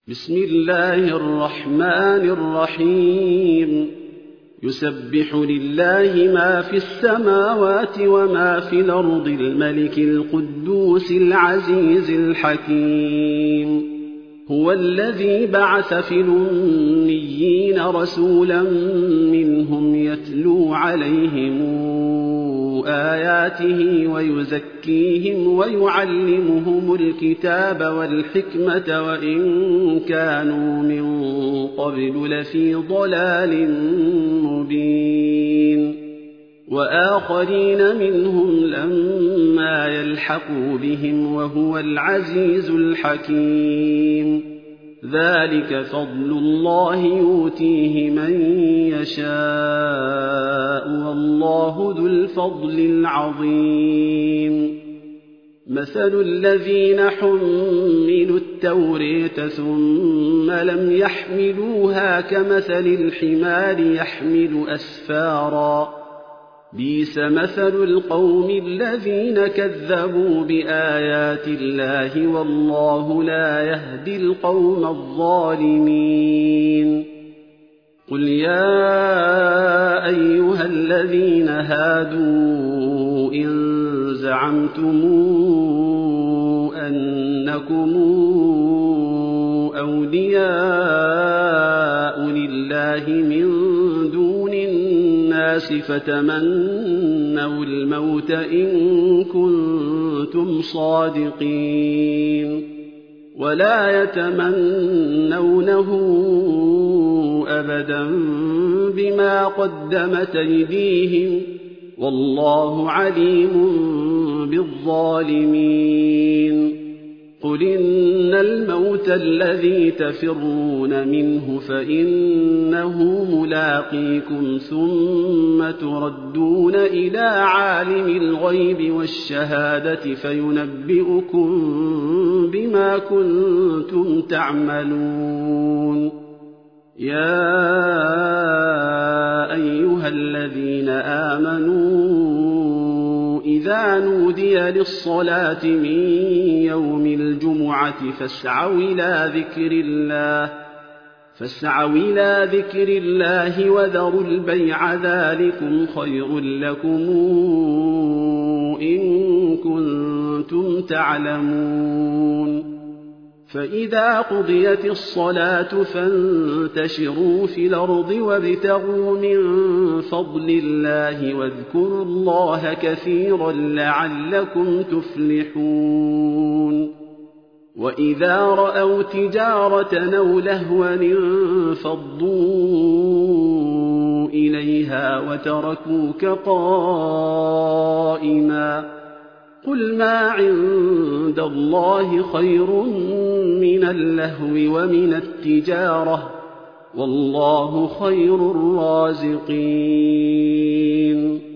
بسم الله الرحمن الرحيم يسبح لله ما في السماوات وما في الأرض الملك القدوس العزيز الحكيم هو الذي بعث في الأميين رسولا منهم يتلو عليهم آياته ويزكيهم ويعلمهم الكتاب والحكمة وإن كانوا من قبل لفي ضلال مبين وآخرين منهم لما يلحقوا بهم وهو العزيز الحكيم ذلك فضل الله يؤتيه من يشاء والله ذو الفضل العظيم مثل الذين حملوا التوراة ثم لم يحملوها كمثل الحمار يحمل أسفارا بئس مثل القوم الذين كذبوا بآيات الله والله لا يهدي القوم الظالمين قل يا أيها الذين هادوا إن زعمتم أنكم أولياء لله من دون الناس فتمنوا الموت إن كنتم صادقين ولا يتمنونه أبدا بما قدمت أيديهم والله عليم بالظالمين قل إن الموت الذي تفرون منه فإنه ملاقيكم ثم تردون إلى عالم الغيب والشهادة فينبئكم بما كنتم تعملون يا أيها الذين آمنوا إذا نودي للصلاة من يوم الجمعة فاسعوا إلى ذكر الله وذروا البيع ذلكم خير لكم إن كنتم تعلمون فإذا قضيت الصلاة فانتشروا في الأرض وابتغوا من فضل الله واذكروا الله كثيرا لعلكم تفلحون وإذا رأوا تجارة أو لهوا انفضوا إليها وتركوك قائما قل ما عند الله خير من اللهو ومن التجارة والله خير الرازقين